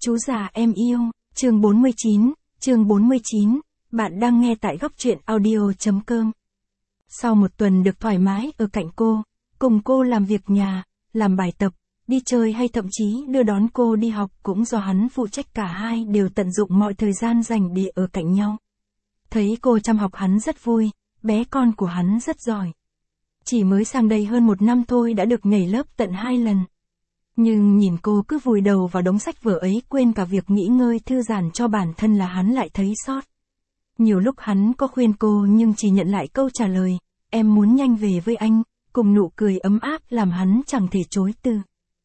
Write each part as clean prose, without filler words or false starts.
Chú già em yêu, chương 49, bạn đang nghe tại góc truyện audio.com. Sau một tuần được thoải mái ở cạnh cô, cùng cô làm việc nhà, làm bài tập, đi chơi hay thậm chí đưa đón cô đi học cũng do hắn phụ trách, cả hai đều tận dụng mọi thời gian dành để ở cạnh nhau. Thấy cô chăm học hắn rất vui, bé con của hắn rất giỏi. Chỉ mới sang đây hơn một năm thôi đã được nhảy lớp tận 2 lần. Nhưng nhìn cô cứ vùi đầu vào đống sách vở ấy, quên cả việc nghỉ ngơi thư giãn cho bản thân là hắn lại thấy xót. Nhiều lúc hắn có khuyên cô nhưng chỉ nhận lại câu trả lời, em muốn nhanh về với anh, cùng nụ cười ấm áp làm hắn chẳng thể chối từ.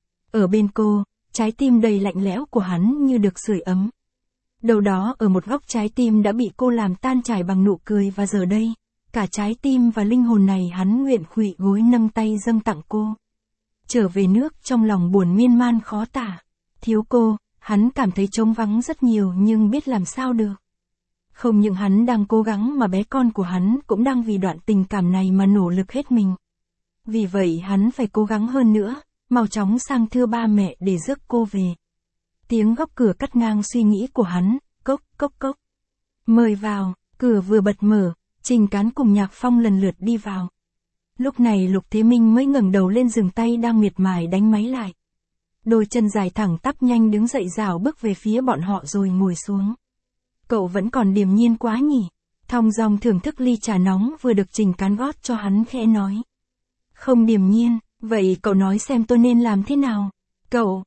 Ở bên cô, trái tim đầy lạnh lẽo của hắn như được sưởi ấm. Đâu đó ở một góc trái tim đã bị cô làm tan chảy bằng nụ cười, và giờ đây, cả trái tim và linh hồn này hắn nguyện khuỵu gối nâng tay dâng tặng cô. Trở về nước trong lòng buồn miên man khó tả. Thiếu cô, hắn cảm thấy trống vắng rất nhiều nhưng biết làm sao được. Không những hắn đang cố gắng mà bé con của hắn cũng đang vì đoạn tình cảm này mà nỗ lực hết mình. Vì vậy hắn phải cố gắng hơn nữa, mau chóng sang thưa ba mẹ để rước cô về. Tiếng gõ cửa cắt ngang suy nghĩ của hắn, cốc cốc cốc. Mời vào, cửa vừa bật mở, Trình Cán cùng Nhạc Phong lần lượt đi vào. Lúc này Lục Thế Minh mới ngẩng đầu lên, dừng tay đang miệt mài đánh máy lại. Đôi chân dài thẳng tắp nhanh đứng dậy rảo bước về phía bọn họ rồi ngồi xuống. Cậu vẫn còn điềm nhiên quá nhỉ? Thong dong thưởng thức ly trà nóng vừa được Trình Cán gót cho hắn, khẽ nói. Không điềm nhiên, vậy cậu nói xem tôi nên làm thế nào? Cậu,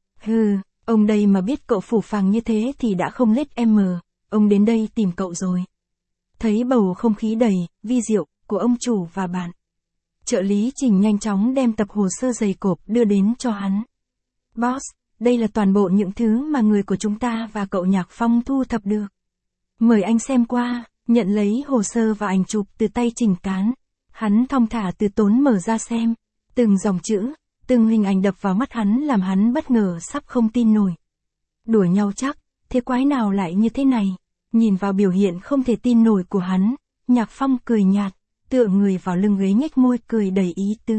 ông đây mà biết cậu phũ phàng như thế thì đã không lết em mờ, ông đến đây tìm cậu rồi. Thấy bầu không khí đầy, vi diệu, của ông chủ và bạn. Trợ lý Trình nhanh chóng đem tập hồ sơ dày cộp đưa đến cho hắn. Boss, đây là toàn bộ những thứ mà người của chúng ta và cậu Nhạc Phong thu thập được. Mời anh xem qua. Nhận lấy hồ sơ và ảnh chụp từ tay Trình Cán. Hắn thong thả từ tốn mở ra xem. Từng dòng chữ, từng hình ảnh đập vào mắt hắn làm hắn bất ngờ sắp không tin nổi. Đùa nhau chắc, thế quái nào lại như thế này? Nhìn vào biểu hiện không thể tin nổi của hắn, Nhạc Phong cười nhạt, tựa người vào lưng ghế nhếch môi cười đầy ý tứ.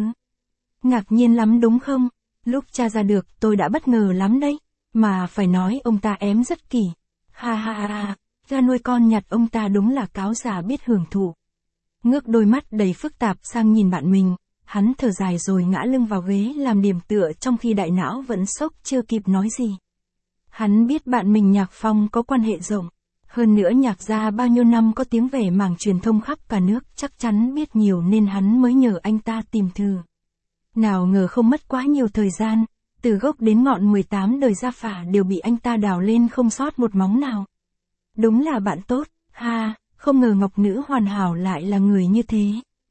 Ngạc nhiên lắm đúng không? Lúc tra ra được tôi đã bất ngờ lắm đấy. Mà phải nói ông ta ém rất kỹ. Ha ha ha, ra nuôi con nhặt ông ta đúng là cáo già biết hưởng thụ. Ngước đôi mắt đầy phức tạp sang nhìn bạn mình, hắn thở dài rồi ngã lưng vào ghế làm điểm tựa trong khi đại não vẫn sốc chưa kịp nói gì. Hắn biết bạn mình Nhạc Phong có quan hệ rộng. Hơn nữa Nhạc gia bao nhiêu năm có tiếng vẻ mảng truyền thông khắp cả nước, chắc chắn biết nhiều nên hắn mới nhờ anh ta tìm thử. Nào ngờ không mất quá nhiều thời gian, từ gốc đến ngọn 18 đời gia phả đều bị anh ta đào lên không sót một móng nào. Đúng là bạn tốt, không ngờ ngọc nữ hoàn hảo lại là người như thế.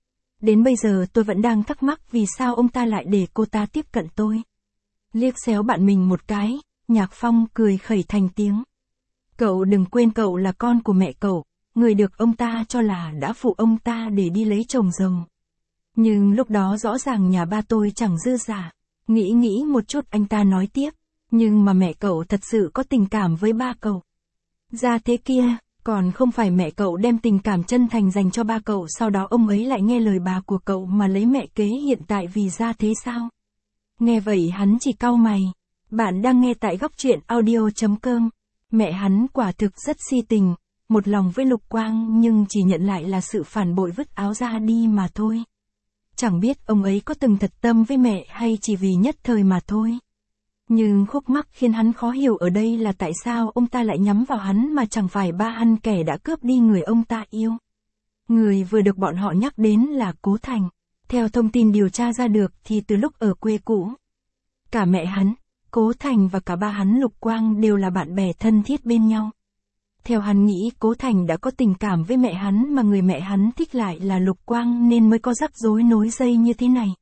Đến bây giờ tôi vẫn đang thắc mắc vì sao ông ta lại để cô ta tiếp cận tôi. Liếc xéo bạn mình một cái, Nhạc Phong cười khẩy thành tiếng. Cậu đừng quên cậu là con của mẹ cậu, người được ông ta cho là đã phụ ông ta để đi lấy chồng rồng. Nhưng lúc đó rõ ràng nhà ba tôi chẳng dư giả. Nghĩ một chút anh ta nói tiếp, nhưng mà mẹ cậu thật sự có tình cảm với ba cậu. Ra thế kia, còn không phải mẹ cậu đem tình cảm chân thành dành cho ba cậu, sau đó ông ấy lại nghe lời bà của cậu mà lấy mẹ kế hiện tại vì ra thế sao? Nghe vậy hắn chỉ cau mày. Bạn đang nghe tại góc truyện audio.com. Mẹ hắn quả thực rất si tình, một lòng với Lục Quang nhưng chỉ nhận lại là sự phản bội vứt áo ra đi mà thôi. Chẳng biết ông ấy có từng thật tâm với mẹ hay chỉ vì nhất thời mà thôi. Nhưng khúc mắc khiến hắn khó hiểu ở đây là tại sao ông ta lại nhắm vào hắn mà chẳng phải ba hắn kẻ đã cướp đi người ông ta yêu. Người vừa được bọn họ nhắc đến là Cố Thành. Theo thông tin điều tra ra được thì từ lúc ở quê cũ, cả mẹ hắn, Cố Thành và cả ba hắn Lục Quang đều là bạn bè thân thiết bên nhau. Theo hắn nghĩ Cố Thành đã có tình cảm với mẹ hắn mà người mẹ hắn thích lại là Lục Quang nên mới có rắc rối nối dây như thế này.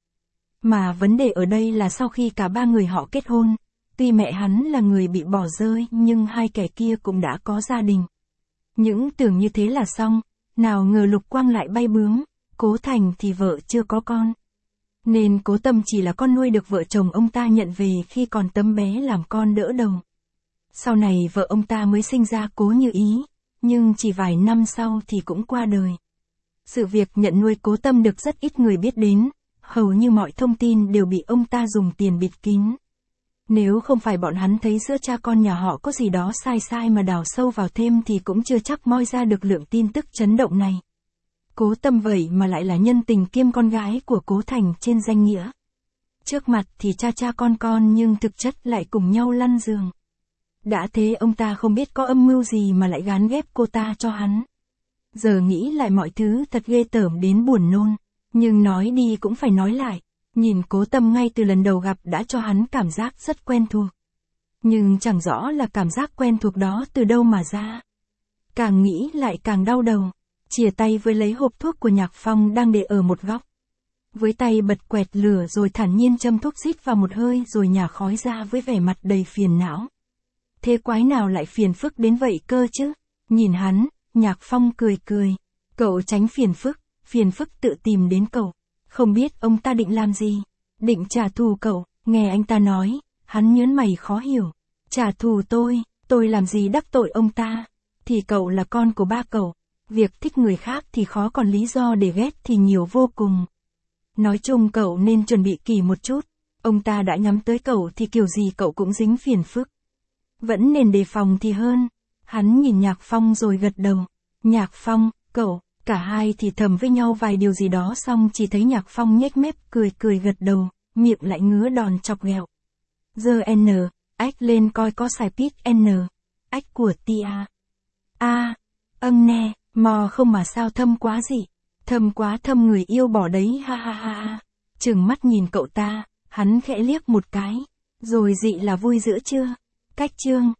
Mà vấn đề ở đây là sau khi cả ba người họ kết hôn, tuy mẹ hắn là người bị bỏ rơi nhưng hai kẻ kia cũng đã có gia đình. Những tưởng như thế là xong, nào ngờ Lục Quang lại bay bướm, Cố Thành thì vợ chưa có con. Nên Cố Tâm chỉ là con nuôi được vợ chồng ông ta nhận về khi còn tấm bé làm con đỡ đầu. Sau này vợ ông ta mới sinh ra Cố Như Ý, nhưng chỉ vài năm sau thì cũng qua đời. Sự việc nhận nuôi Cố Tâm được rất ít người biết đến, hầu như mọi thông tin đều bị ông ta dùng tiền bịt kín. Nếu không phải bọn hắn thấy giữa cha con nhà họ có gì đó sai sai mà đào sâu vào thêm thì cũng chưa chắc moi ra được lượng tin tức chấn động này. Cố Tâm vậy mà lại là nhân tình kiêm con gái của Cố Thành trên danh nghĩa. Trước mặt thì cha con nhưng thực chất lại cùng nhau lăn giường. Đã thế ông ta không biết có âm mưu gì mà lại gán ghép cô ta cho hắn. Giờ nghĩ lại mọi thứ thật ghê tởm đến buồn nôn. Nhưng nói đi cũng phải nói lại. Nhìn Cố Tâm ngay từ lần đầu gặp đã cho hắn cảm giác rất quen thuộc. Nhưng chẳng rõ là cảm giác quen thuộc đó từ đâu mà ra. Càng nghĩ lại càng đau đầu. Chìa tay với lấy hộp thuốc của Nhạc Phong đang để ở một góc. Với tay bật quẹt lửa rồi thản nhiên châm thuốc rít vào một hơi rồi nhả khói ra với vẻ mặt đầy phiền não. Thế quái nào lại phiền phức đến vậy cơ chứ? Nhìn hắn, Nhạc Phong cười cười. Cậu tránh phiền phức tự tìm đến cậu. Không biết ông ta định làm gì? Định trả thù cậu, nghe anh ta nói, hắn nhớn mày khó hiểu. Trả thù tôi làm gì đắc tội ông ta? Thì cậu là con của ba cậu. Việc thích người khác thì khó còn lý do để ghét thì nhiều vô cùng. Nói chung cậu nên chuẩn bị kỹ một chút. Ông ta đã nhắm tới cậu thì kiểu gì cậu cũng dính phiền phức. Vẫn nên đề phòng thì hơn. Hắn nhìn Nhạc Phong rồi gật đầu. Nhạc Phong, cậu, cả hai thì thầm với nhau vài điều gì đó xong chỉ thấy Nhạc Phong nhếch mép cười gật đầu, miệng lại ngứa đòn chọc ghẹo. Giờ ách lên coi có xài pít ách của tia. Nè, mò không mà sao thâm quá gì. Thâm quá thâm người yêu bỏ đấy ha ha ha. Trừng mắt nhìn cậu ta, hắn khẽ liếc một cái. Rồi dị là vui giữa chưa? Cách chương.